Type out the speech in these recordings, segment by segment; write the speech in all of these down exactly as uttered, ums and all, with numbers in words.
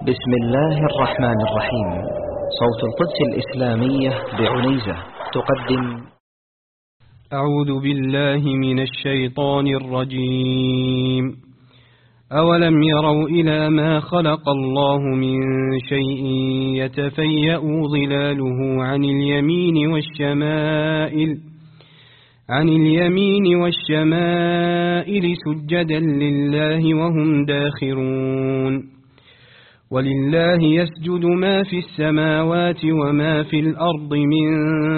بسم الله الرحمن الرحيم. صوت القدس الإسلامية بعنيزة تقدم. أعوذ بالله من الشيطان الرجيم. أولم يروا إلى ما خلق الله من شيء يتفيأ ظلاله عن اليمين والشمائل عن اليمين والشمائل سجدا لله وهم داخرون. ولله يسجد ما في السماوات وما في الأرض من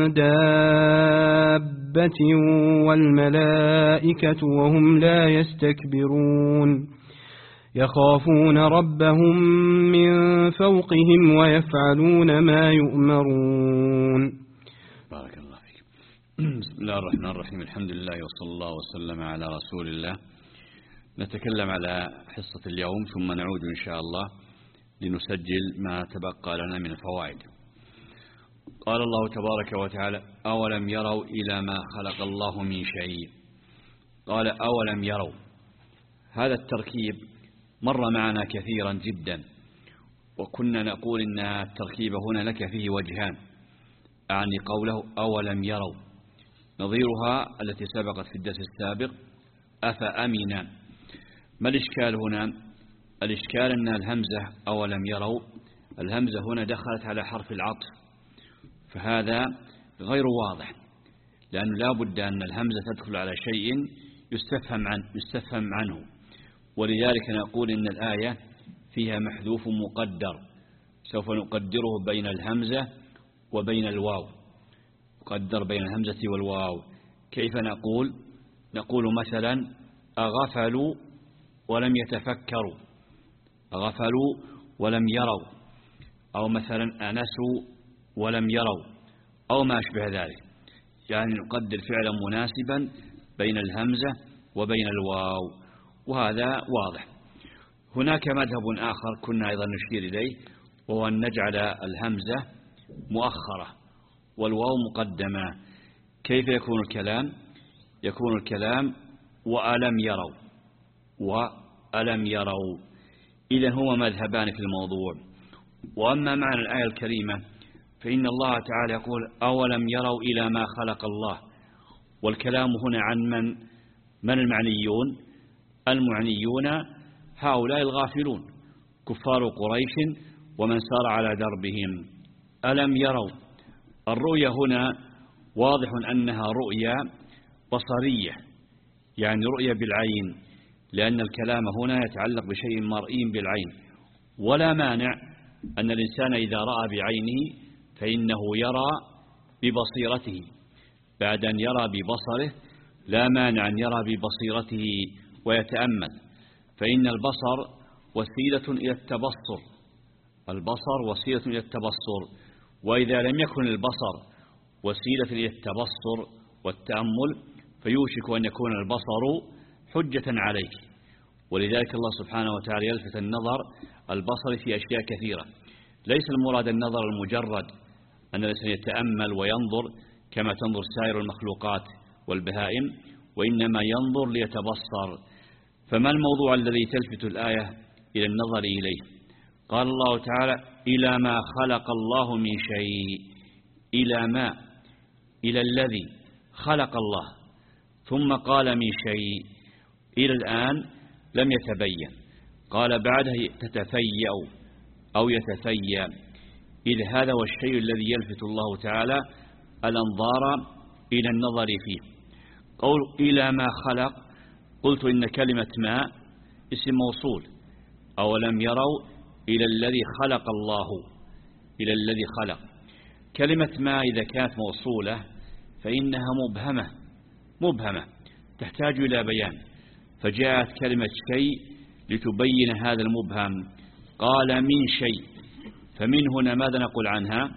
دابة والملائكة وهم لا يستكبرون يخافون ربهم من فوقهم ويفعلون ما يؤمرون. بارك الله فيك. بسم الله الرحمن الرحيم. الحمد لله وصلى الله وسلم على رسول الله. نتكلم على حصة اليوم ثم نعود إن شاء الله لنسجل ما تبقى لنا من الفوائد. قال الله تبارك وتعالى: أولم يروا إلى ما خلق الله من شيء. قال أولم يروا. هذا التركيب مر معنا كثيرا جدا، وكنا نقول إن التركيب هنا لك فيه وجهان، أعني قوله أولم يروا نظيرها التي سبقت في الدرس السابق أفأمنا. ما الإشكال هنا؟ الإشكال أن الهمزة أولم يروا الهمزة هنا دخلت على حرف العطف، فهذا غير واضح، لأنه لا بد أن الهمزة تدخل على شيء يستفهم عنه, يستفهم عنه ولذلك نقول إن الآية فيها محذوف مقدر، سوف نقدره بين الهمزة وبين الواو، نقدر بين الهمزة والواو. كيف نقول؟ نقول مثلا أغفلوا ولم يتفكروا، غفلوا ولم يروا، أو مثلا أنسوا ولم يروا، أو ما أشبه ذلك. يعني نقدر فعلا مناسبا بين الهمزة وبين الواو، وهذا واضح. هناك مذهب آخر كنا أيضا نشير إليه، وهو أن نجعل الهمزة مؤخرة والواو مقدمة. كيف يكون الكلام؟ يكون الكلام وألم يروا وألم يروا. إذن هو مذهبان في الموضوع. وأما معنى الآية الكريمة فإن الله تعالى يقول أولم يروا إلى ما خلق الله، والكلام هنا عن من من المعنيون؟ المعنيون هؤلاء الغافلون كفار قريش ومن سار على دربهم. ألم يروا، الرؤية هنا واضح أنها رؤية بصرية، يعني رؤية بالعين، لأن الكلام هنا يتعلق بشيء مرئي بالعين. ولا مانع أن الإنسان إذا رأى بعينه فإنه يرى ببصيرته، بعد أن يرى ببصره لا مانع أن يرى ببصيرته ويتأمل، فإن البصر وسيلة إلى التبصر، البصر وسيلة إلى التبصر. وإذا لم يكن البصر وسيلة إلى التبصر والتأمل فيوشك أن يكون البصر حجة عليك. ولذلك الله سبحانه وتعالى يلفت النظر البصر في أشياء كثيرة. ليس المراد النظر المجرد أن الإنسان يتأمل وينظر كما تنظر سائر المخلوقات والبهائم، وإنما ينظر ليتبصر. فما الموضوع الذي تلفت الآية إلى النظر إليه؟ قال الله تعالى إلى ما خلق الله من شيء. إلى ما، إلى الذي خلق الله، ثم قال من شيء. إلى الآن لم يتبين، قال بعده تتفيأ أو يتفيأ. إذ هذا هو الشيء الذي يلفت الله تعالى الأنظار إلى النظر فيه. قول إلى ما خلق، قلت إن كلمة ما اسم موصول. أولم يروا إلى الذي خلق الله، إلى الذي خلق. كلمة ما إذا كانت موصولة فإنها مبهمة مبهمة تحتاج إلى بيان، فجاءت كلمة شيء لتبين هذا المبهم. قال من شيء، فمن هنا ماذا نقول عنها؟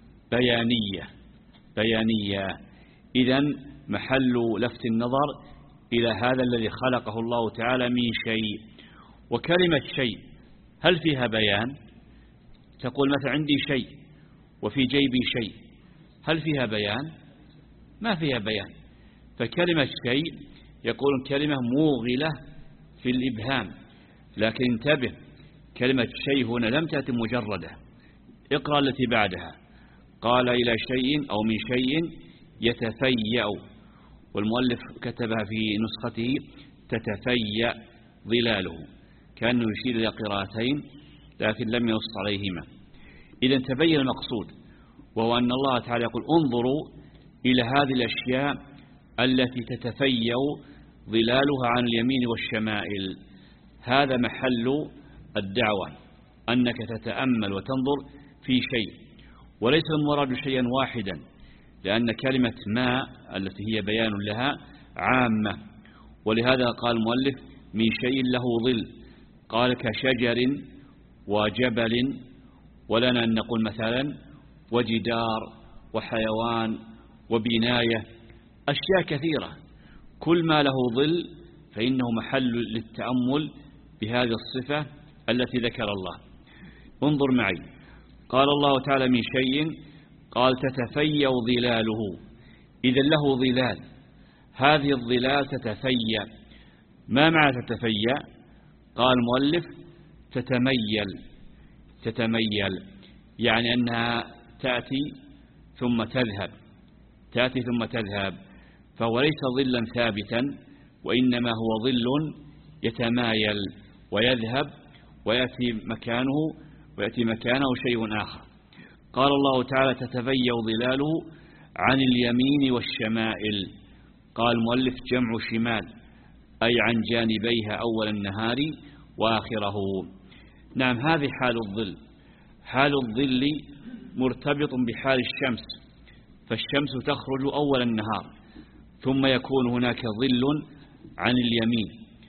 بيانية بيانية. إذن محل لفت النظر إلى هذا الذي خلقه الله تعالى من شيء. وكلمة شيء هل فيها بيان؟ تقول مثلا عندي شيء وفي جيبي شيء، هل فيها بيان؟ ما فيها بيان. فكلمة شيء يقول كلمة موغلة في الإبهام. لكن انتبه، كلمة شيء هنا لم تأتي مجردة. اقرأ التي بعدها، قال إلى شيء أو من شيء يتفيأ، والمؤلف كتبها في نسخته تتفيأ ظلاله، كأنه يشير إلى قراءتين لكن لم ينص عليهما. إذا تبين المقصود، وهو أن الله تعالى يقول انظروا إلى هذه الأشياء التي تتفيأ ظلالها عن اليمين والشمائل. هذا محل الدعوة، أنك تتأمل وتنظر في شيء، وليس المراد شيئا واحدا، لأن كلمة ما التي هي بيان لها عامة، ولهذا قال المؤلف من شيء له ظل، قال كشجر وجبل، ولنا أن نقول مثلا وجدار وحيوان وبناية، أشياء كثيرة، كل ما له ظل فإنه محل للتأمل بهذه الصفة التي ذكر الله. انظر معي، قال الله تعالى من شيء، قال تتفيأ ظلاله، إذا له ظلال، هذه الظلال تتفيأ. ما معنى تتفيأ؟ قال المؤلف تتميل، تتميل يعني أنها تأتي ثم تذهب، تأتي ثم تذهب، فهو ليس ظلا ثابتا، وإنما هو ظل يتمايل ويذهب ويأتي مكانه ويأتي مكانه شيء آخر. قال الله تعالى تتفيأ ظلاله عن اليمين والشمائل، قال المؤلف جمع شمال، أي عن جانبيها أول النهار وآخره. نعم، هذه حال الظل. حال الظل مرتبط بحال الشمس، فالشمس تخرج أول النهار، ثم يكون هناك ظل عن اليمين،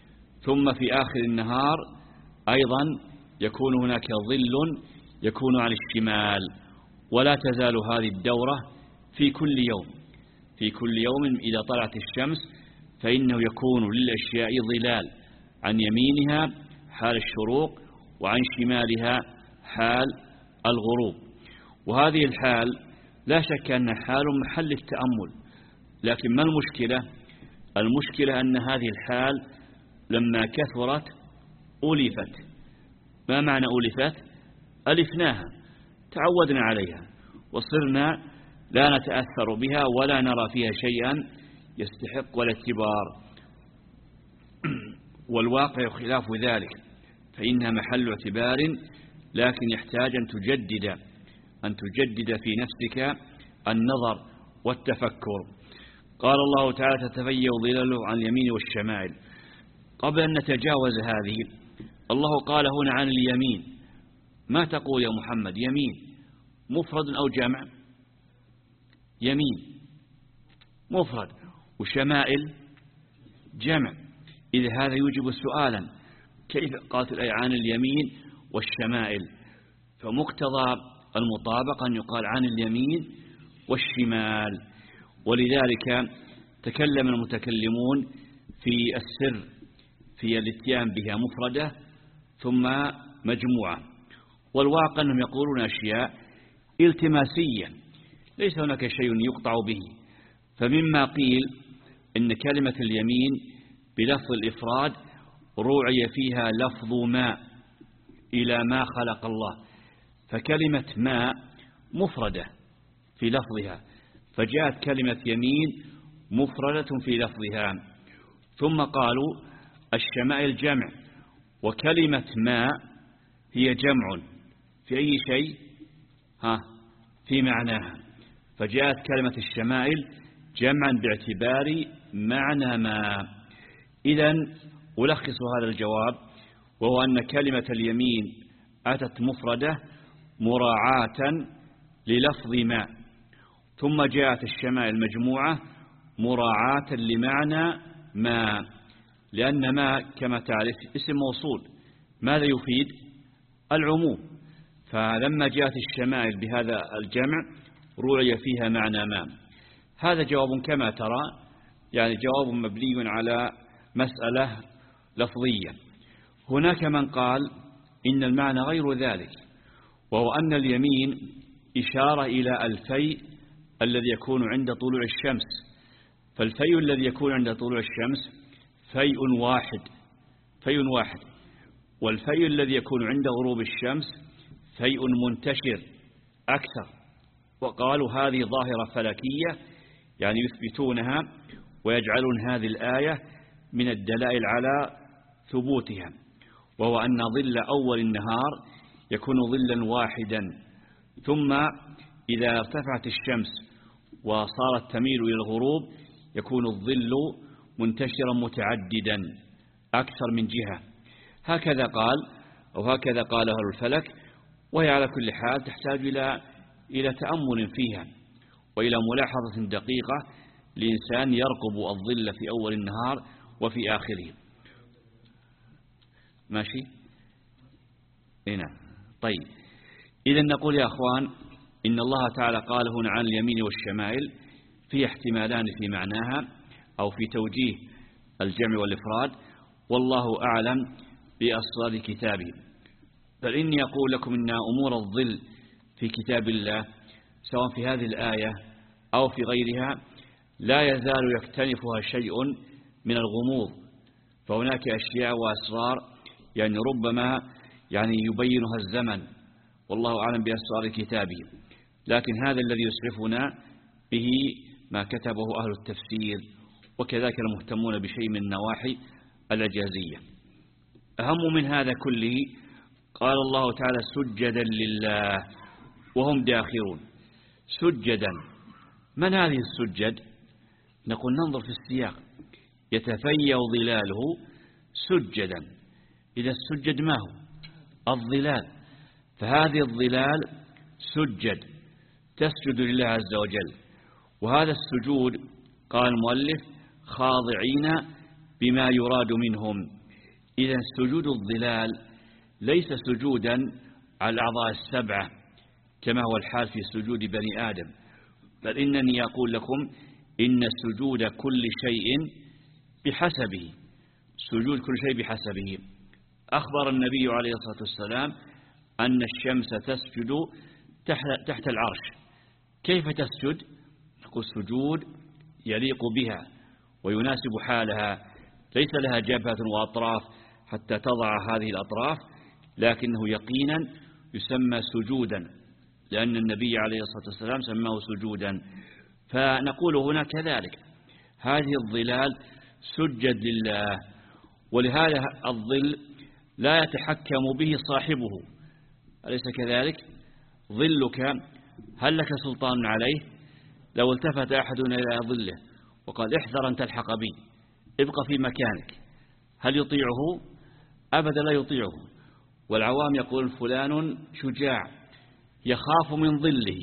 ثم في آخر النهار أيضا يكون هناك ظل يكون عن الشمال، ولا تزال هذه الدورة في كل يوم. في كل يوم إذا طلعت الشمس فإنه يكون للأشياء ظلال عن يمينها حال الشروق، وعن شمالها حال الغروب. وهذه الحال لا شك أنها حال محل التأمل، لكن ما المشكلة؟ المشكلة أن هذه الحال لما كثرت ألفت. ما معنى ألفت؟ ألفناها، تعودنا عليها، وصرنا لا نتأثر بها ولا نرى فيها شيئا يستحق الاعتبار. والواقع خلاف ذلك، فإنها محل اعتبار، لكن يحتاج أن تجدد أن تجدد في نفسك النظر والتفكر. قال الله تعالى تتفيأ ظلاله عن اليمين والشمائل. قبل أن نتجاوز هذه، الله قال هنا عن اليمين. ما تقول يا محمد؟ يمين مفرد أو جمع؟ يمين مفرد، وشمائل جمع. إذا هذا يوجب سؤالا، كيف قالت الآية عن اليمين والشمائل؟ فمقتضى المطابقة أن يقال عن اليمين والشمال. ولذلك تكلم المتكلمون في السر في الاتيان بها مفردة ثم مجموعة، والواقع أنهم يقولون أشياء التماسية، ليس هناك شيء يقطع به. فمما قيل إن كلمة اليمين بلفظ الإفراد روعي فيها لفظ ماء إلى ما خلق الله، فكلمة ماء مفردة في لفظها، فجاءت كلمة يمين مفردة في لفظها. ثم قالوا الشمائل جمع، وكلمة ماء هي جمع في أي شيء؟ ها في معناها، فجاءت كلمة الشمائل جمعا باعتبار معنى ما. إذن ألخص هذا الجواب، وهو أن كلمة اليمين أتت مفردة مراعاة للفظ ما، ثم جاءت الشمائل مجموعة مراعاة لمعنى ما، لأن ما كما تعرف اسم موصول، ماذا يفيد؟ العموم. فلما جاءت الشمائل بهذا الجمع روعي فيها معنى ما. هذا جواب كما ترى، يعني جواب مبني على مسألة لفظية. هناك من قال إن المعنى غير ذلك، وهو أن اليمين إشارة إلى الفيء الذي يكون عند طلوع الشمس، فالفيء الذي يكون عند طلوع الشمس فيء واحد، فيء واحد، والفيء الذي يكون عند غروب الشمس فيء منتشر أكثر. وقالوا هذه ظاهرة فلكية، يعني يثبتونها ويجعلون هذه الآية من الدلائل على ثبوتها، وهو أن ظل أول النهار يكون ظلا واحدا، ثم إذا ارتفعت الشمس وصارت تميل إلى الغروب يكون الظل منتشرا متعددا أكثر من جهة. هكذا قال أو هكذا قال أهل الفلك، وهي على كل حال تحتاج إلى إلى تأمل فيها وإلى ملاحظة دقيقة لإنسان يرقب الظل في أول النهار وفي آخره. ماشي؟ هنا طيب، إذا نقول يا أخوان إن الله تعالى قال هنا عن اليمين والشمائل في احتمالان في معناها أو في توجيه الجمع والإفراد، والله أعلم بأسرار كتابه. بل إني أقول لكم إن أمور الظل في كتاب الله سواء في هذه الآية أو في غيرها لا يزال يكتنفها شيء من الغموض، فهناك أشياء وأسرار يعني ربما يعني يبينها الزمن، والله أعلم بأسرار كتابه. لكن هذا الذي يسعفنا به ما كتبه أهل التفسير، وكذلك المهتمون بشيء من النواحي الإعجازية. أهم من هذا كله قال الله تعالى سجدا لله وهم داخرون. سجدا، من هذه السجد؟ نقول ننظر في السياق، يتفيأ ظلاله سجدا. إذا السجد ما هو؟ الظلال، فهذه الظلال سجد تسجد لله عز وجل. وهذا السجود قال المؤلف خاضعين بما يراد منهم. إذا سجود الظلال ليس سجودا على الأعضاء السبعة كما هو الحال في سجود بني آدم، بل إنني أقول لكم إن سجود كل شيء بحسبه، سجود كل شيء بحسبه. أخبر النبي عليه الصلاة والسلام أن الشمس تسجد تحت العرش. كيف تسجد؟ نقول سجود يليق بها ويناسب حالها، ليس لها جبهة وأطراف حتى تضع هذه الأطراف، لكنه يقينا يسمى سجودا لأن النبي عليه الصلاة والسلام سماه سجودا. فنقول هنا كذلك هذه الظلال سجد لله، ولهذا الظل لا يتحكم به صاحبه، أليس كذلك؟ ظلك هل لك سلطان عليه؟ لو التفت أحدنا إلى ظله وقال احذر أن تلحق بي، ابقى في مكانك، هل يطيعه؟ أبدا لا يطيعه. والعوام يقول فلان شجاع يخاف من ظله.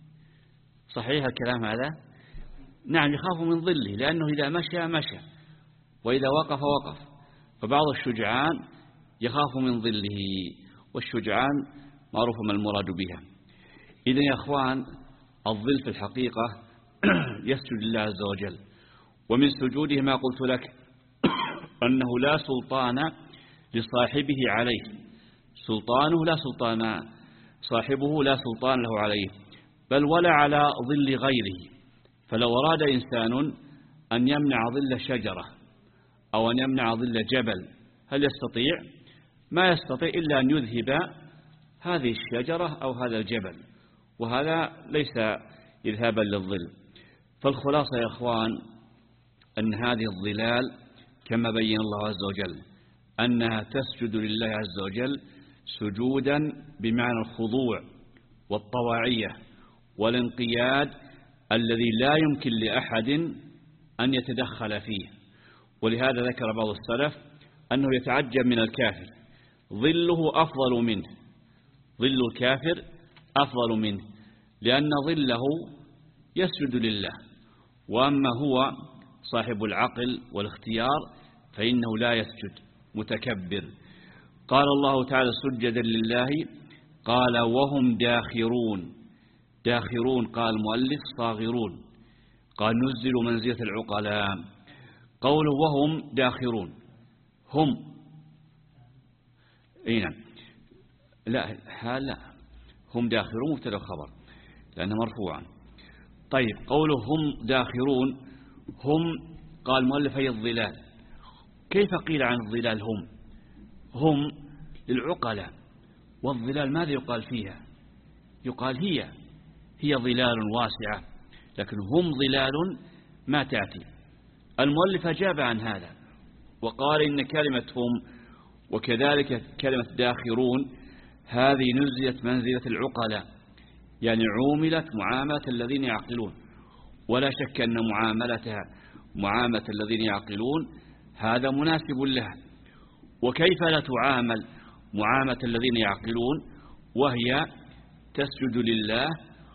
صحيح الكلام هذا؟ نعم، يخاف من ظله لأنه إذا مشى مشى وإذا وقف وقف. فبعض الشجعان يخاف من ظله، والشجعان معروف ما المراد بها. إذن يا أخوان الظل في الحقيقة يسجد لله عز وجل، ومن سجوده ما قلت لك أنه لا سلطان لصاحبه عليه، سلطانه لا سلطان صاحبه لا سلطان له عليه، بل ولا على ظل غيره. فلو أراد إنسان أن يمنع ظل شجرة أو أن يمنع ظل جبل هل يستطيع؟ ما يستطيع إلا أن يذهب هذه الشجرة أو هذا الجبل، وهذا ليس إذهابا للظل. فالخلاصة يا أخوان أن هذه الظلال كما بين الله عز وجل أنها تسجد لله عز وجل سجودا بمعنى الخضوع والطواعية والانقياد الذي لا يمكن لأحد أن يتدخل فيه. ولهذا ذكر بعض السلف أنه يتعجب من الكافر، ظله أفضل منه، ظل الكافر أفضل منه، لأن ظله يسجد لله، وأما هو صاحب العقل والاختيار فإنه لا يسجد متكبر. قال الله تعالى سجدا لله، قال وهم داخرون. داخرون قال المؤلف صاغرون، قال نزل منزلة العقلاء. قوله وهم داخرون، هم اي نعم لا لا هم داخرون مبتدا خبر لأنه مرفوعا. طيب قوله هم داخرون، هم قال المؤلف هي الظلال. كيف قيل عن الظلال هم؟ هم للعقلاء. والظلال ماذا يقال فيها؟ يقال هي هي ظلال واسعة، لكن هم ظلال ما تأتي. المؤلف أجاب عن هذا وقال إن كلمة هم وكذلك كلمة داخرون هذه نزلت منزلة العقلاء، يعني عوملت معاملة الذين يعقلون، ولا شك أن معاملتها معاملة الذين يعقلون هذا مناسب لها. وكيف لا تعامل معاملة الذين يعقلون وهي تسجد لله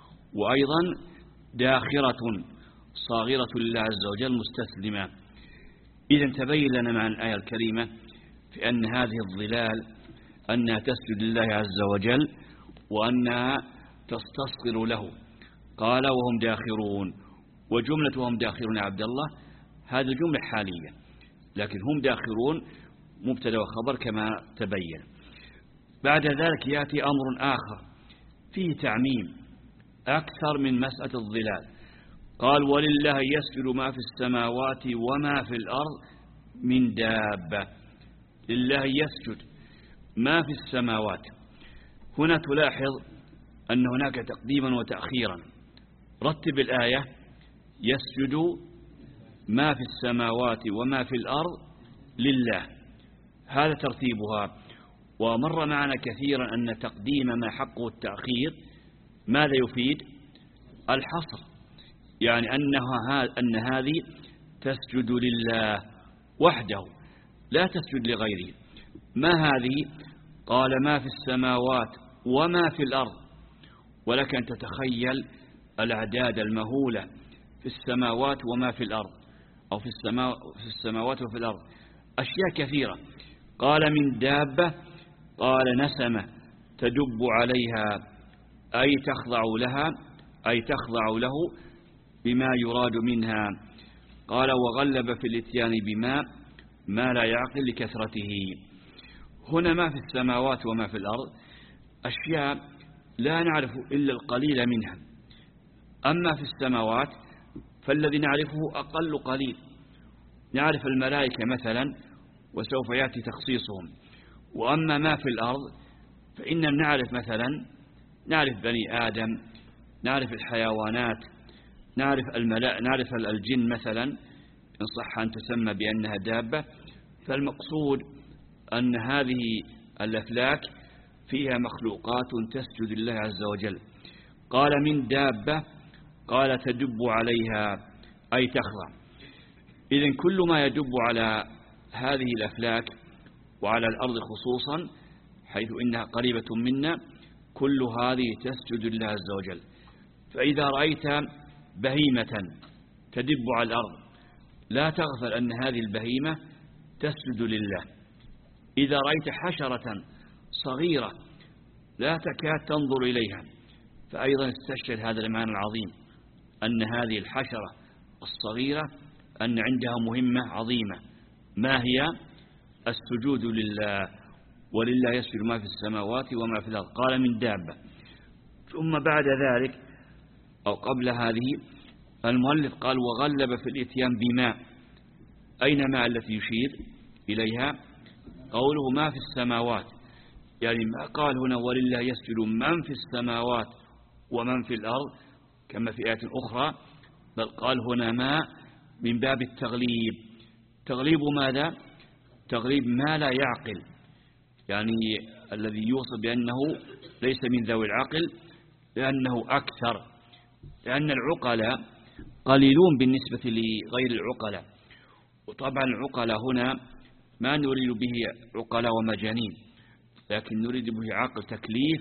وأيضا داخرة صاغرة لله عز وجل مستسلمة. إذن تبين لنا مع الآية الكريمة في أن هذه الظلال أنها تسجد لله عز وجل وأنها تستصغر له. قال وهم داخرون، وجملة وهم داخرون يا عبد الله هذه جملة حالية، لكن هم داخرون مبتدا وخبر كما تبين. بعد ذلك يأتي أمر آخر فيه تعميم أكثر من مسألة الظلال. قال ولله يسجد ما في السماوات وما في الأرض من دابة. لله يسجد ما في السماوات. هنا تلاحظ أن هناك تقديما وتأخيرا. رتب الآية: يسجد ما في السماوات وما في الأرض لله، هذا ترتيبها. ومر معنا كثيرا أن تقديم ما حقه التأخير ماذا يفيد؟ الحصر، يعني أنها أن هذه تسجد لله وحده لا تسجد لغيره. ما هذه؟ قال ما في السماوات وما في الأرض، ولك أن تتخيل الأعداد المهولة في السماوات وما في الأرض، أو في, السماو في السماوات وفي الأرض أشياء كثيرة. قال من دابة، قال نسمة تدب عليها أي تخضع لها أي تخضع له بما يراد منها. قال وغلب في الاتيان بما ما لا يعقل لكثرته. هنا ما في السماوات وما في الأرض أشياء لا نعرف إلا القليل منها. أما في السماوات فالذي نعرفه أقل قليل. نعرف الملائكة مثلا وسوف يأتي تخصيصهم. وأما ما في الأرض فإننا نعرف مثلا نعرف بني آدم، نعرف الحيوانات، نعرف الملائكة، نعرف الجن مثلا إن صح أن تسمى بأنها دابة. فالمقصود أن هذه الأفلاك فيها مخلوقات تسجد لله عز وجل. قال من دابة، قال تدب عليها أي تخضع. إذن كل ما يدب على هذه الأفلاك وعلى الأرض خصوصا حيث إنها قريبة منا كل هذه تسجد لله عز وجل. فإذا رأيت بهيمة تدب على الأرض لا تغفل أن هذه البهيمة تسجد لله. إذا رأيت حشرة صغيرة لا تكاد تنظر إليها فأيضا استشهد هذا المعنى العظيم أن هذه الحشرة الصغيرة أن عندها مهمة عظيمة. ما هي؟ السجود لله. ولله يسجد ما في السماوات وما في الأرض. قال من دابة. ثم بعد ذلك أو قبل هذه المؤلف قال وغلب في الاتيان بما. أين ما التي يشير إليها؟ قوله ما في السماوات، يعني ما قال هنا ولله يسجد من في السماوات ومن في الأرض كما في آية أخرى، بل قال هنا ما من باب التغليب. تغليب ماذا؟ تغليب ما لا يعقل، يعني الذي يوصف بأنه ليس من ذوي العقل لأنه أكثر، لأن العقلاء قليلون بالنسبة لغير العقلاء. وطبعا العقلاء هنا ما نريد به عقلاء ومجانين، لكن نريد به عقل تكليف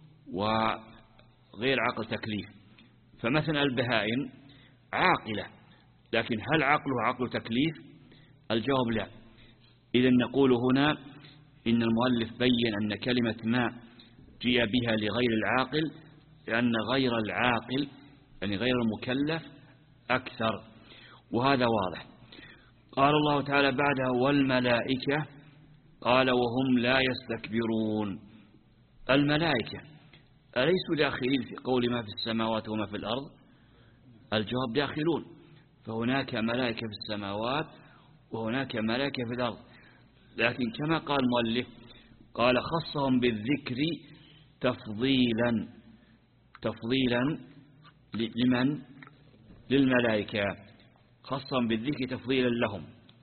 وغير عقل تكليف. فمثلا البهائم عاقلة، لكن هل عقله عقل تكليف؟ الجواب لا. إذن نقول هنا إن المؤلف بين أن كلمة ما جاء بها لغير العاقل لأن غير العاقل يعني غير المكلف أكثر، وهذا واضح. قال الله تعالى بعدها والملائكة، قال وهم لا يستكبرون. الملائكة أليسوا داخلين في قول ما في السماوات وما في الأرض؟ الجواب داخلون. فهناك ملائكة في السماوات وهناك ملائكة في الأرض، لكن كما قال المؤلف قال خصهم بالذكر تفضيلا تفضيلا لمن؟ للملائكة، خصهم بالذكر تفضيلا لهم.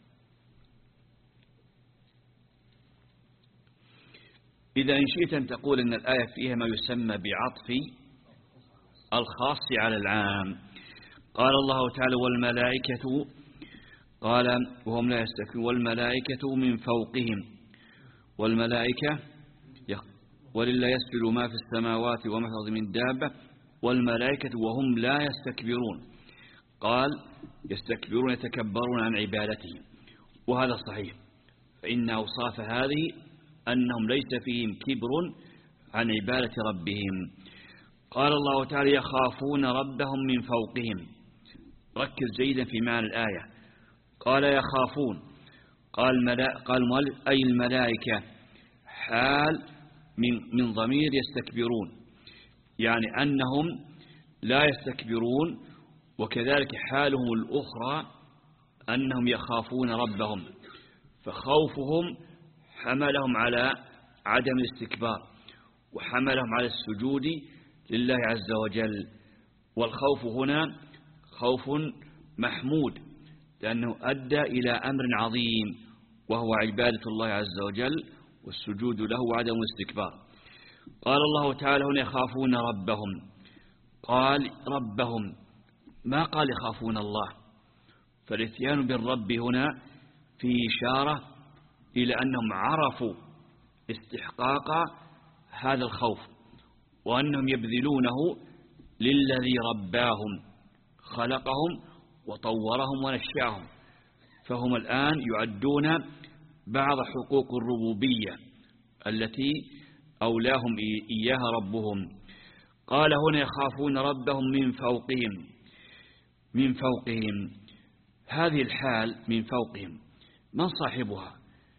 إذا إن شئت أن تقول أن الآية فيها ما يسمى بعطف الخاص على العام. قال الله تعالى والملائكة، قال وهم لا يستكبرون والملائكة من فوقهم، والملائكة ولله يسجد ما في السماوات وما في الأرض من دابة والملائكة وهم لا يستكبرون. قال يستكبرون يتكبرون عن عبادته، وهذا صحيح، فإن أوصاف هذه أنهم ليس فيهم كبر عن عبادة ربهم. قال الله تعالى يخافون ربهم من فوقهم. ركز جيدا في معنى الآية. قال يخافون، قال ملا قال المؤلف أي الملائكة، حال من من ضمير يستكبرون، يعني أنهم لا يستكبرون، وكذلك حالهم الأخرى أنهم يخافون ربهم، فخوفهم حملهم على عدم الاستكبار وحملهم على السجود لله عز وجل. والخوف هنا خوف محمود، لأنه أدى إلى أمر عظيم وهو عبادة الله عز وجل والسجود له وعدم الاستكبار. قال الله تعالى هنا يخافون ربهم، قال ربهم، ما قال يخافون الله، فالاتيان بالرب هنا في إشارة إلى أنهم عرفوا استحقاق هذا الخوف، وأنهم يبذلونه للذي رباهم خلقهم وطورهم ونشأهم، فهم الآن يعدون بعض حقوق الربوبية التي أولاهم إياها ربهم. قال هنا يخافون ربهم من فوقهم، من فوقهم، هذه الحال من فوقهم من صاحبها؟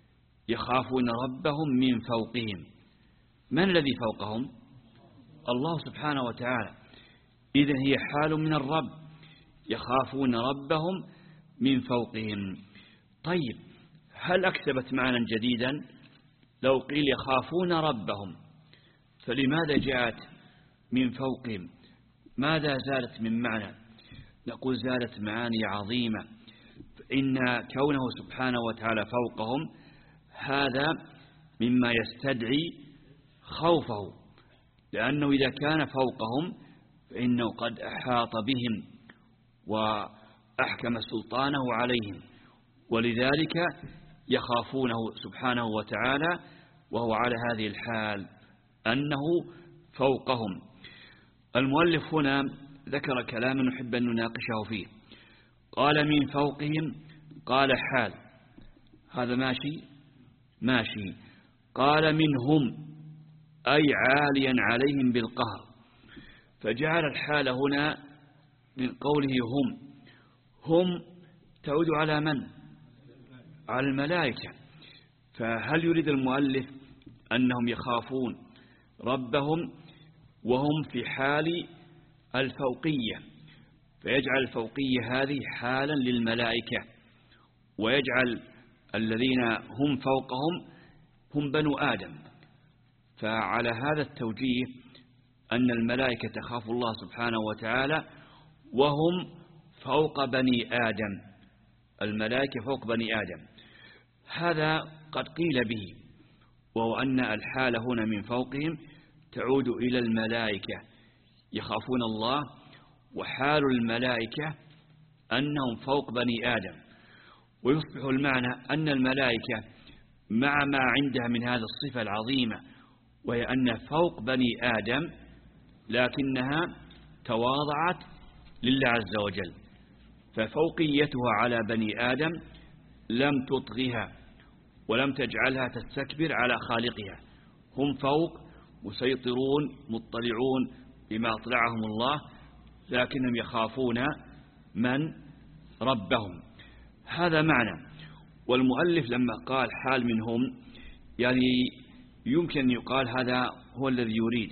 يخافون ربهم من فوقهم، من الذي فوقهم؟ الله سبحانه وتعالى. إذن هي حال من الرب، يخافون ربهم من فوقهم. طيب هل أكسبت معنى جديدا؟ لو قيل يخافون ربهم، فلماذا جاءت من فوقهم؟ ماذا زالت من معنى؟ نقول زالت معاني عظيمة، فإن كونه سبحانه وتعالى فوقهم هذا مما يستدعي خوفه، لأنه إذا كان فوقهم فإنه قد أحاط بهم وأحكم سلطانه عليهم، ولذلك يخافونه سبحانه وتعالى وهو على هذه الحال أنه فوقهم. المؤلف هنا ذكر كلاما نحب أن نناقشه فيه. قال من فوقهم، قال حال، هذا ماشي ماشي. قال منهم أي عاليا عليهم بالقهر، فجعل الحال هنا من قوله هم، هم تعود على من؟ على الملائكة. فهل يريد المؤلف أنهم يخافون ربهم وهم في حال الفوقية، فيجعل الفوقية هذه حالا للملائكة، ويجعل الذين هم فوقهم هم بنو آدم؟ فعلى هذا التوجيه أن الملائكة تخاف الله سبحانه وتعالى وهم فوق بني آدم، الملائكة فوق بني آدم. هذا قد قيل به، وهو أن الحال هنا من فوقهم تعود إلى الملائكة يخافون الله، وحال الملائكة أنهم فوق بني آدم. ويصبح المعنى أن الملائكة مع ما عندها من هذه الصفة العظيمة، وهي أن فوق بني آدم، لكنها تواضعت لله عز وجل، ففوقيتها على بني آدم لم تطغها ولم تجعلها تستكبر على خالقها. هم فوق مسيطرون مطلعون بما أطلعهم الله، لكنهم يخافون من؟ ربهم. هذا معنى. والمؤلف لما قال حال منهم، يعني يمكن أن يقال هذا هو الذي يريد،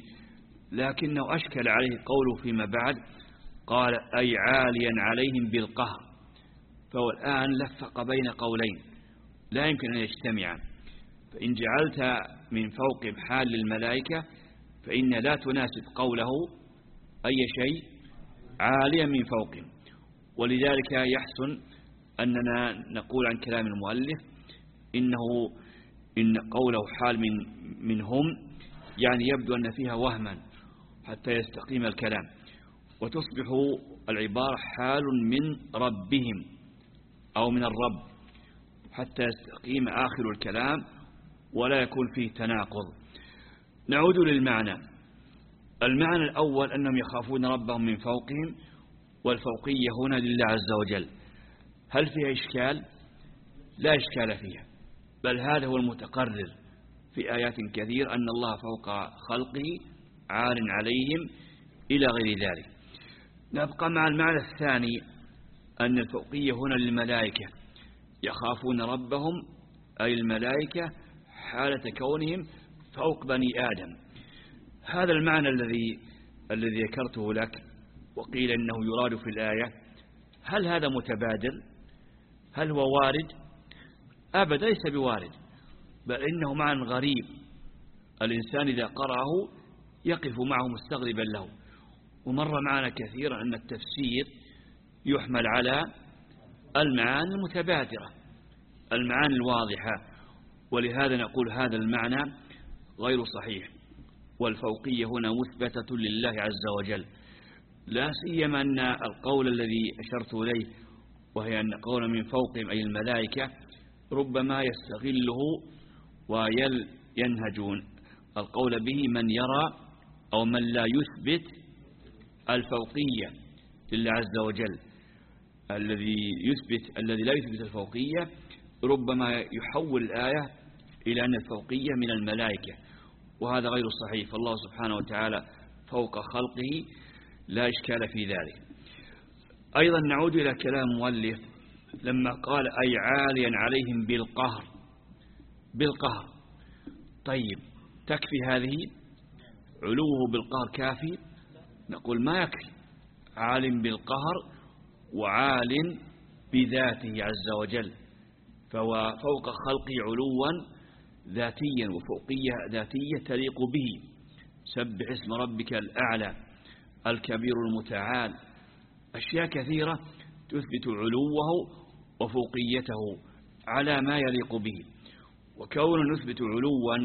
لكنه أشكل عليه قوله فيما بعد قال أي عاليا عليهم بالقهر، فهو الآن لفق بين قولين لا يمكن أن يجتمعا. فإن جعلت من فوقهم حال للملائكة فإن لا تناسب قوله أي شيء عاليا من فوقهم. ولذلك يحسن أننا نقول عن كلام المؤلف إنه إن قوله حال من منهم يعني يبدو أن فيها وهما حتى يستقيم الكلام، وتصبح العبارة حال من ربهم أو من الرب حتى يستقيم آخر الكلام ولا يكون فيه تناقض. نعود للمعنى. المعنى الأول أنهم يخافون ربهم من فوقهم، والفوقية هنا لله عز وجل. هل فيها إشكال؟ لا إشكال فيها، بل هذا هو المتقرر في آيات كثير أن الله فوق خلقه عال عليهم إلى غير ذلك. نبقى مع المعنى الثاني أن الفوقية هنا للملائكة يخافون ربهم، أي الملائكة حالة كونهم فوق بني آدم. هذا المعنى الذي الذي ذكرته لك وقيل إنه يراد في الآية، هل هذا متبادر؟ هل هو وارد؟ أبدا ليس بوارد، بل إنه معنى غريب الإنسان إذا قرأه يقف معه مستغربا له. ومر معنا كثيرا أن التفسير يحمل على المعاني المتبادرة، المعاني الواضحة، ولهذا نقول هذا المعنى غير صحيح. والفوقية هنا مثبتة لله عز وجل، لا سيما أن القول الذي أشرت إليه وهي أن قول من فوقهم أي الملائكة ربما يستغله وينهجون القول به من يرى أو من لا يثبت الفوقية لله عز وجل. الذي يثبت الذي لا يثبت الفوقية ربما يحول الآية إلى أن الفوقية من الملائكة، وهذا غير صحيح. فالله سبحانه وتعالى فوق خلقه لا إشكال في ذلك. أيضا نعود إلى كلام المؤلف لما قال أي عاليا عليهم بالقهر. بالقهر طيب، تكفي هذه؟ علوه بالقهر كافي؟ نقول ما يكفي. عالم بالقهر وعال بذاته عز وجل، فهو فوق خلقه علوا ذاتيا وفوقية ذاتية تليق به. سبح اسم ربك الأعلى الكبير المتعال. أشياء كثيرة تثبت علوه وفوقيته على ما يليق به. وكون نثبت علوا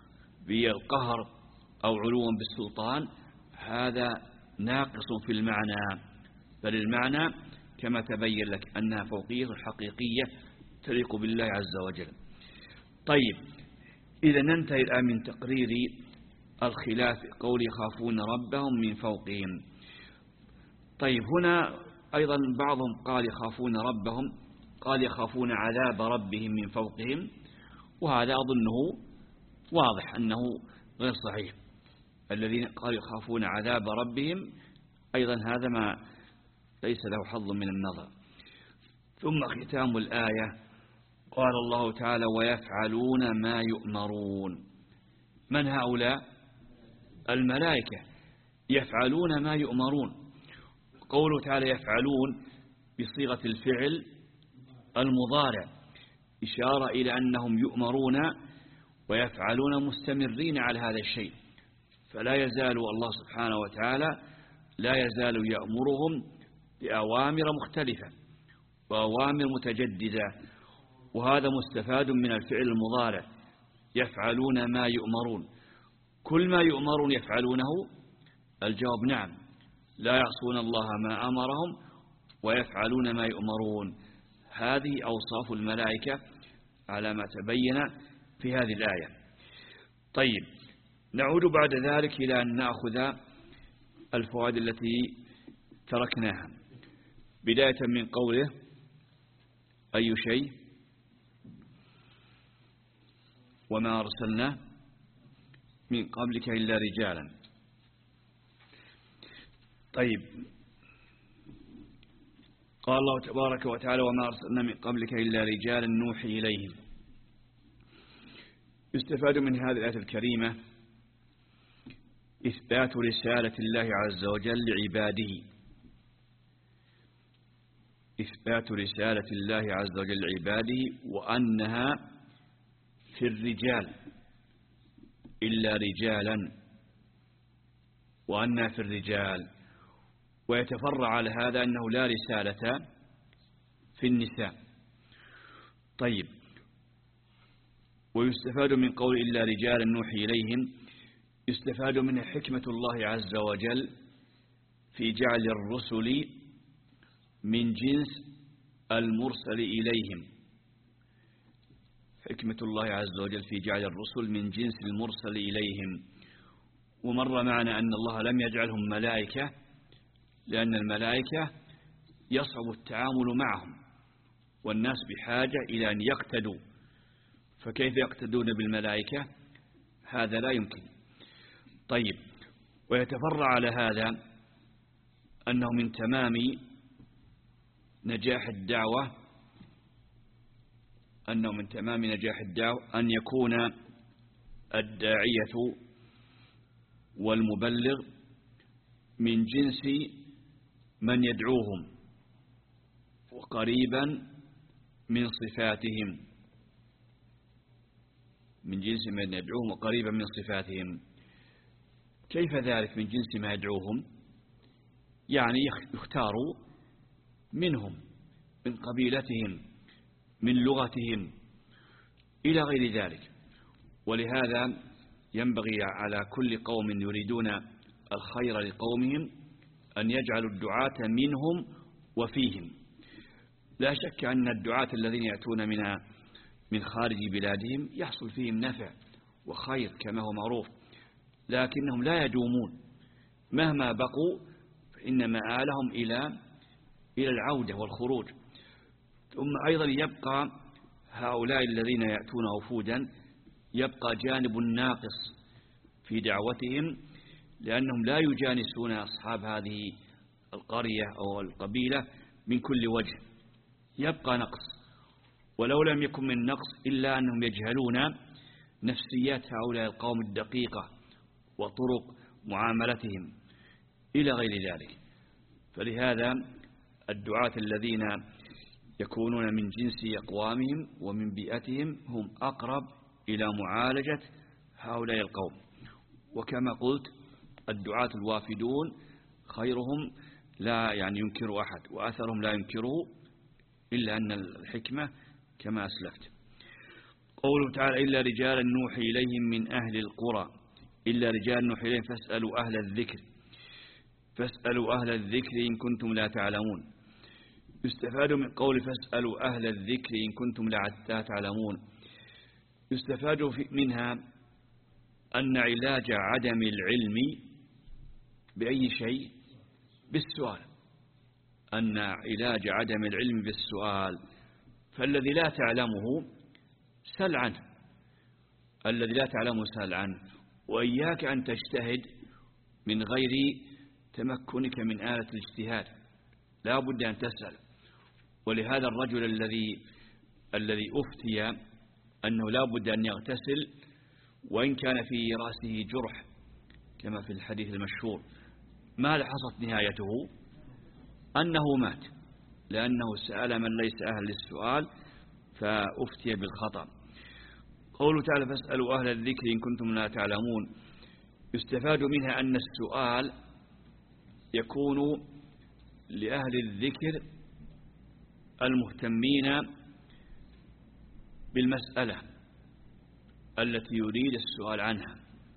بالقهر أو علوا بالسلطان هذا ناقص في المعنى، بل المعنى كما تبين لك أنها فوقية حقيقية تليق بالله عز وجل. طيب، إذا ننتهي الآن من تقرير الخلاف قول يخافون ربهم من فوقهم. طيب، هنا أيضا بعضهم قال يخافون ربهم، قال يخافون عذاب ربهم من فوقهم، وهذا أظنه واضح أنه غير صحيح. الذين قالوا يخافون عذاب ربهم أيضا هذا ما ليس له حظ من النظر. ثم ختام الآية قال الله تعالى ويفعلون ما يؤمرون. من هؤلاء؟ الملائكة يفعلون ما يؤمرون. قوله تعالى يفعلون بصيغة الفعل المضارع إشارة إلى أنهم يؤمرون ويفعلون مستمرين على هذا الشيء، فلا يزال الله سبحانه وتعالى لا يزال يأمرهم بأوامر مختلفة وأوامر متجددة، وهذا مستفاد من الفعل المضارع يفعلون ما يؤمرون. كل ما يؤمرون يفعلونه؟ الجواب نعم، لا يعصون الله ما أمرهم ويفعلون ما يؤمرون. هذه أوصاف الملائكة على ما تبين في هذه الآية. طيب، نعود بعد ذلك إلى أن نأخذ الفوائد التي تركناها، بداية من قوله أي شيء وما أرسلنا من قبلك إلا رجالا. طيب، قال الله تبارك وتعالى وما أرسلنا من قبلك إلا رجالا نوحي إليهم. يستفاد من هذه الآية الكريمة إثبات رسالة الله عز وجل لعباده، إثبات رسالة الله عز وجل لعباده، وأنها في الرجال إلا رجالا وأنا في الرجال. ويتفرع على هذا أنه لا رسالة في النساء. طيب، ويستفاد من قول إلا رجالا نوحي إليهم، يستفاد من حكمة الله عز وجل في جعل الرسل من جنس المرسل إليهم. حكمة الله عز وجل في جعل الرسل من جنس المرسل إليهم. ومر معنا أن الله لم يجعلهم ملائكة، لأن الملائكة يصعب التعامل معهم، والناس بحاجة إلى أن يقتدوا، فكيف يقتدون بالملائكة؟ هذا لا يمكن. طيب، ويتفرع على هذا أنه من تمام نجاح الدعوة أنه من تمام نجاح الدعوة أن يكون الداعية والمبلغ من جنس من يدعوهم وقريبا من صفاتهم، من جنس من يدعوهم وقريبا من صفاتهم. كيف ذلك من جنس ما يدعوهم؟ يعني يختاروا منهم، من قبيلتهم، من لغتهم، إلى غير ذلك. ولهذا ينبغي على كل قوم يريدون الخير لقومهم أن يجعلوا الدعاة منهم وفيهم. لا شك أن الدعاة الذين يأتون من من خارج بلادهم يحصل فيهم نفع وخير كما هو معروف، لكنهم لا يدومون، مهما بقوا فإن مآلهم إلى إلى العودة والخروج. ثم أيضا يبقى هؤلاء الذين يأتون وفودا يبقى جانب ناقص في دعوتهم، لأنهم لا يجانسون أصحاب هذه القرية أو القبيلة من كل وجه، يبقى نقص. ولو لم يكن من نقص إلا أنهم يجهلون نفسيات هؤلاء القوم الدقيقة وطرق معاملتهم إلى غير ذلك. فلهذا الدعاة الذين يكونون من جنس أقوامهم ومن بيئتهم هم أقرب إلى معالجة هؤلاء القوم. وكما قلت الدعاة الوافدون خيرهم لا يعني ينكر أحد، وأثرهم لا ينكره إلا أن الحكمة كما أسلفت. قوله تعالى إلا رجالا نوحي إليهم من أهل القرى، إلا رجالا نوحي إليهم فاسألوا أهل الذكر، فاسألوا أهل الذكر إن كنتم لا تعلمون. يستفاد من قول فاسألوا أهل الذكر إن كنتم لا تعلمون، يستفاد منها أن علاج عدم العلم بأي شيء بالسؤال، أن علاج عدم العلم بالسؤال. فالذي لا تعلمه سل عنه، الذي لا تعلمه سل عنه، وإياك أن تجتهد من غير تمكنك من آلة الاجتهاد، لا بد أن تسأل. ولهذا الرجل الذي الذي أفتي أنه لا بد أن يغتسل وإن كان في رأسه جرح كما في الحديث المشهور، ماذا حصلت نهايته؟ أنه مات، لأنه سأل من ليس أهل للسؤال فأفتي بالخطأ. قوله تعالى فاسألوا أهل الذكر إن كنتم لا تعلمون، يستفاد منها أن السؤال يكون لأهل الذكر المهتمين بالمسألة التي يريد السؤال عنها،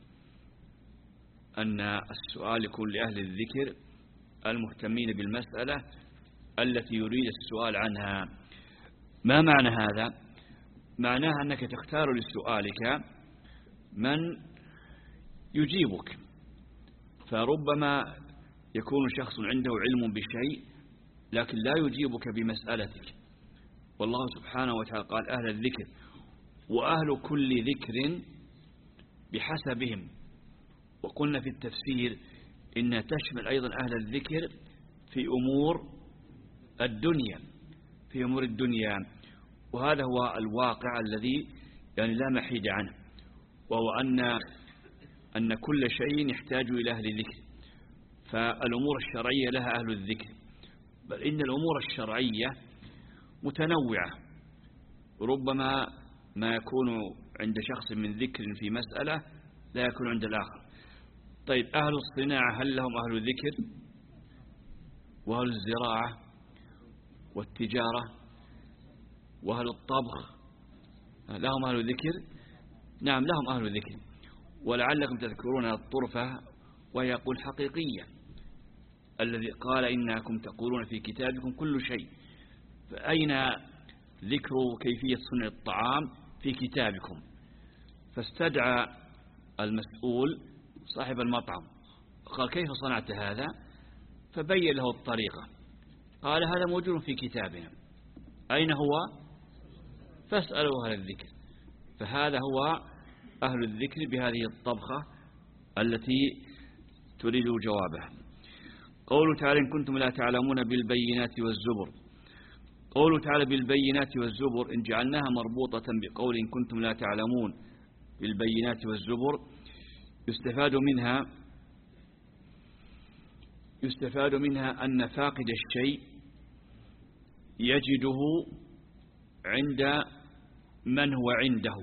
أن السؤال يكون لأهل الذكر المهتمين بالمسألة التي يريد السؤال عنها. ما معنى هذا؟ معناها أنك تختار لسؤالك من يجيبك، فربما يكون شخص عنده علم بشيء لكن لا يجيبك بمسألتك، والله سبحانه وتعالى قال أهل الذكر، وأهل كل ذكر بحسبهم. وقلنا في التفسير إن تشمل أيضا أهل الذكر في أمور الدنيا، في أمور الدنيا، وهذا هو الواقع الذي يعني لا محيد عنه، وهو أن أن كل شيء يحتاج إلى أهل الذكر. فالأمور الشرعية لها أهل الذكر، بل إن الأمور الشرعية متنوعة، ربما ما يكون عند شخص من ذكر في مسألة لا يكون عند الآخر. طيب أهل الصناعة هل لهم أهل الذكر؟ وأهل الزراعة والتجارة وأهل الطبخ لهم أهل الذكر؟ نعم لهم أهل الذكر. ولعلكم تذكرون الطرفة وهي يقول حقيقية الذي قال إنكم تقولون في كتابكم كل شيء، فأين ذكر كيفية صنع الطعام في كتابكم؟ فاستدعى المسؤول صاحب المطعم قال كيف صنعت هذا؟ فبين له الطريقة، قال هذا موجود في كتابنا، أين هو؟ فاسألوا أهل الذكر. فهذا هو أهل الذكر بهذه الطبخة التي تريد جوابها. قوله تعالى إن كنتم لا تعلمون بالبينات والزبر. قوله تعالى بالبينات والزبر إن جعلناها مربوطة بقول إن كنتم لا تعلمون بالبينات والزبر يستفاد منها يستفاد منها أن فاقد الشيء يجده عند من هو عنده،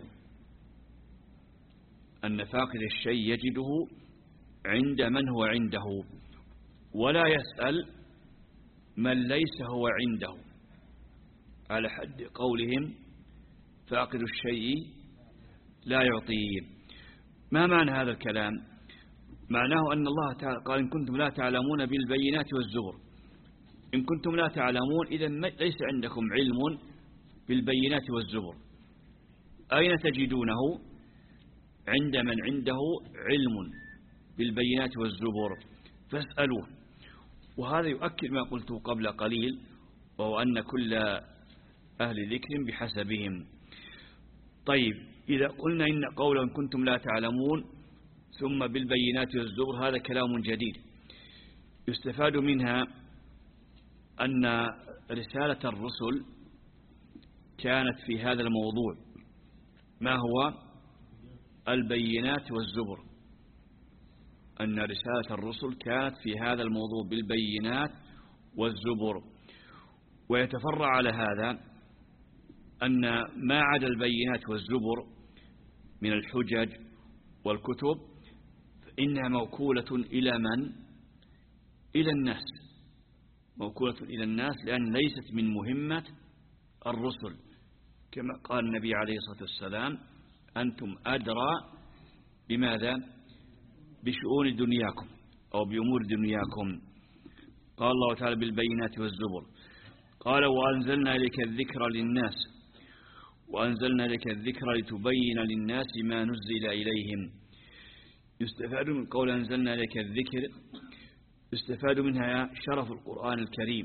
أن فاقد الشيء يجده عند من هو عنده، ولا يسأل من ليس هو عنده، على حد قولهم فاقد الشيء لا يعطيه. ما معنى هذا الكلام؟ معناه أن الله تعالى قال إن كنتم لا تعلمون بالبينات والزبر. إن كنتم لا تعلمون إذن ليس عندكم علم بالبينات والزبر. أين تجدونه؟ عند من عنده علم بالبينات والزبر فاسألوه. وهذا يؤكد ما قلته قبل قليل، وهو أن كل أهل ذكر بحسبهم. طيب إذا قلنا إن قولا كنتم لا تعلمون ثم بالبينات والزبر هذا كلام جديد يستفاد منها أن رسالة الرسل كانت في هذا الموضوع، ما هو البينات والزبر، أن رسالة الرسل كانت في هذا الموضوع بالبينات والزبر. ويتفرع على هذا أن ما عدا البينات والزبر من الحجج والكتب فإنها موكولة إلى من؟ إلى الناس، موكولة إلى الناس، لأن ليست من مهمة الرسل، كما قال النبي عليه الصلاة والسلام أنتم أدرى بماذا؟ بشؤون دنياكم أو بأمور دنياكم. قال الله تعالى بالبينات والزبر. قال وأنزلنا إليك الذكر للناس وأنزلنا إليك الذكر لتبين للناس ما نزل إليهم. يستفاد من قول أنزلنا إليك الذكر يستفاد منها شرف القرآن الكريم،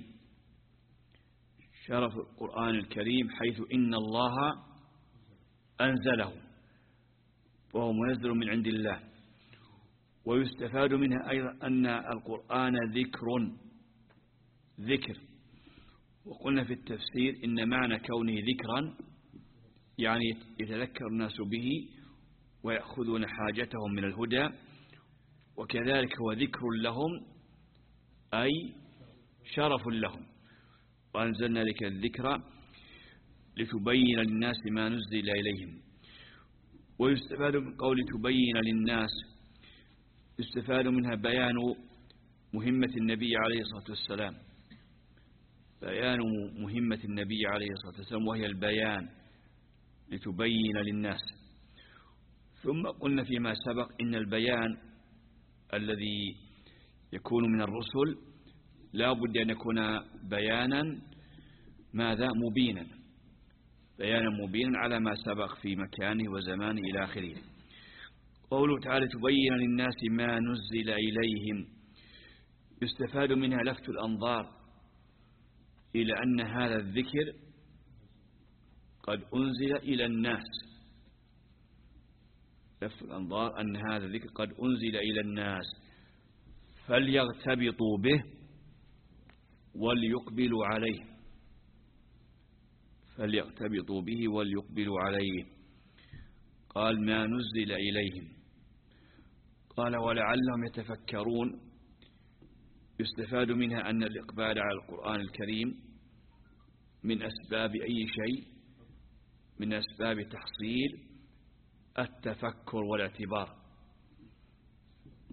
شرف القرآن الكريم حيث إن الله أنزله وهو منزل من عند الله. ويستفاد منها أيضا أن القرآن ذكر ذكر وقلنا في التفسير إن معنى كونه ذكرا يعني يتذكر الناس به ويأخذون حاجتهم من الهدى، وكذلك هو ذكر لهم أي شرف لهم. وأنزلنا لك الذكر لتبين للناس ما نزل إليهم. ويستفاد من قول تبين للناس يستفاد منها بيان مهمة النبي عليه الصلاة والسلام، بيان مهمة النبي عليه الصلاة والسلام وهي البيان لتبين للناس. ثم قلنا فيما سبق إن البيان الذي يكون من الرسل لا بد أن يكون بيانا ماذا؟ مبينا، بيانا مبينا على ما سبق في مكانه وزمانه إلى آخره. قوله تعالى تبين للناس ما نزل إليهم يستفاد منها لفت الأنظار إلى أن هذا الذكر قد أنزل إلى الناس، لفت الأنظار أن هذا الذكر قد أنزل إلى الناس فليغتبطوا به وليقبلوا عليه، فليغتبطوا به وليقبلوا عليه. قال ما نزل إليهم. قال ولعلهم يتفكرون يستفاد منها أن الإقبال على القرآن الكريم من أسباب أي شيء، من أسباب تحصيل التفكر والاعتبار،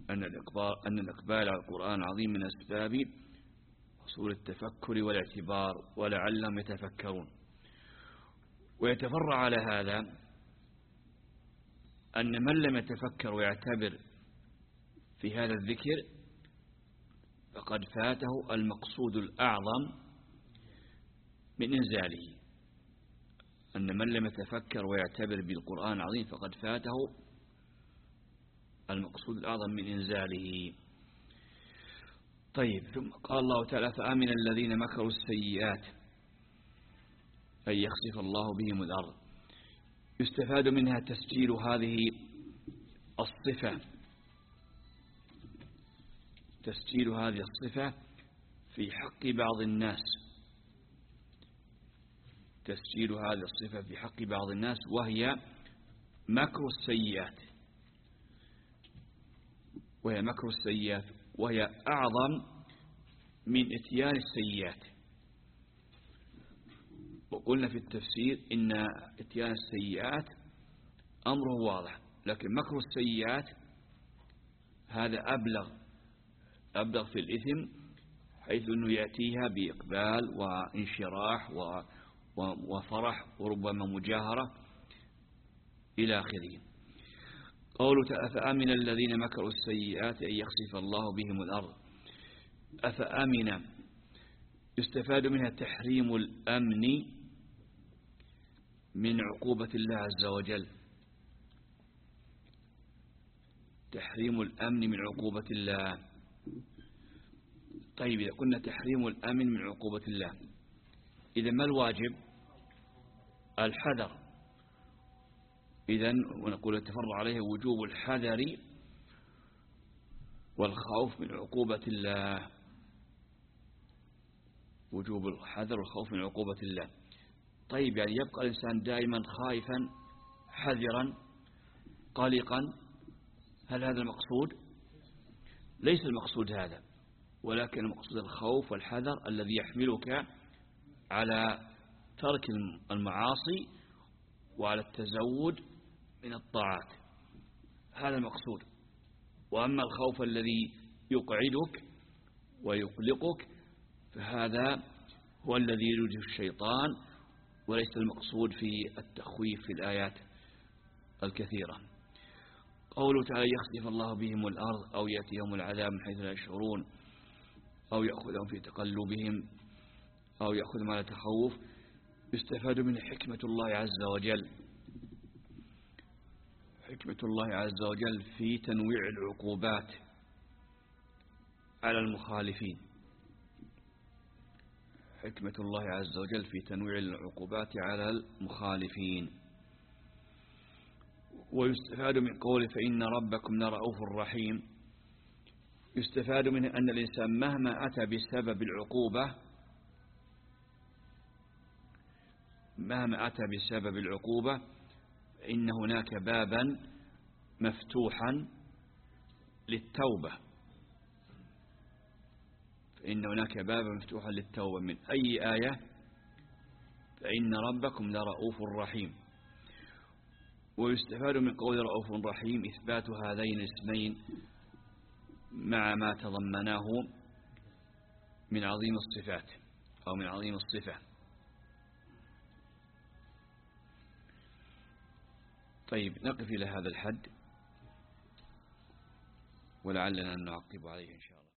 أن الإقبال, أن الإقبال على القرآن العظيم من أسباب حصول التفكر والاعتبار ولعلهم يتفكرون. ويتفرع على هذا أن من لم يتفكر ويعتبر في هذا الذكر فقد فاته المقصود الأعظم من إنزاله. أن من لم يتفكر ويعتبر بالقرآن العظيم فقد فاته المقصود الأعظم من إنزاله. طيب، ثم قال الله تعالى: فآمن الذين مكروا السيئات أن يخسف الله بهم الأرض. يستفاد منها تسجيل هذه الصفة تسجيل هذه الصفة في حق بعض الناس تسجيل هذه الصفة في حق بعض الناس وهي مكر السيئات وهي مكر السيئات وهي أعظم من إتيان السيئات. وقلنا في التفسير إن إتيان السيئات أمره واضح، لكن مكر السيئات هذا أبلغ أبلغ في الإثم، حيث أنه يأتيها بإقبال وانشراح وفرح وربما مجاهرة إلى آخره. قوله أفأمن الذين مكروا السيئات أن يخسف الله بهم الأرض. أفأمن يستفاد منها تحريم الأمن من عقوبة الله عز وجل تحريم الأمن من عقوبة الله. طيب، إذا قلنا تحريم الأمن من عقوبة الله، إذا ما الواجب؟ الحذر. إذن ونقول يتفرع عليه وجوب الحذر والخوف من عقوبة الله وجوب الحذر والخوف من عقوبة الله. طيب، يعني يبقى الإنسان دائما خائفا حذرا قلقا، هل هذا المقصود؟ ليس المقصود هذا، ولكن المقصود الخوف والحذر الذي يحملك على ترك المعاصي وعلى التزود من الطاعات، هذا المقصود. وأما الخوف الذي يقعدك ويقلقك فهذا هو الذي يريده الشيطان، وليس المقصود في التخويف في الآيات الكثيرة. قوله تعالى: يخسف الله بهم الأرض أو يأتيهم العذاب من حيث لا يشعرون أو يأخذهم في تقلبهم أو يأخذهم على تخوف. يستفاد من حكمة الله عز وجل حكمة الله عز وجل في تنويع العقوبات على المخالفين حكمة الله عز وجل في تنويع العقوبات على المخالفين. ويستفاد من قوله: فإن ربكم لرؤوف رحيم. يستفاد منه أن الإنسان مهما أتى بسبب العقوبة مهما أتى بسبب العقوبة فإن هناك بابا مفتوحا للتوبة فإن هناك بابا مفتوحا للتوبة من أي آية؟ فإن ربكم لرؤوف رحيم. ويستفاد من قول رؤوف رحيم إثبات هذين الاسمين مع ما تضمناه من عظيم الصفات أو من عظيم الصفة. طيب، نقف إلى هذا الحد ولعلنا نعقب عليه إن شاء الله.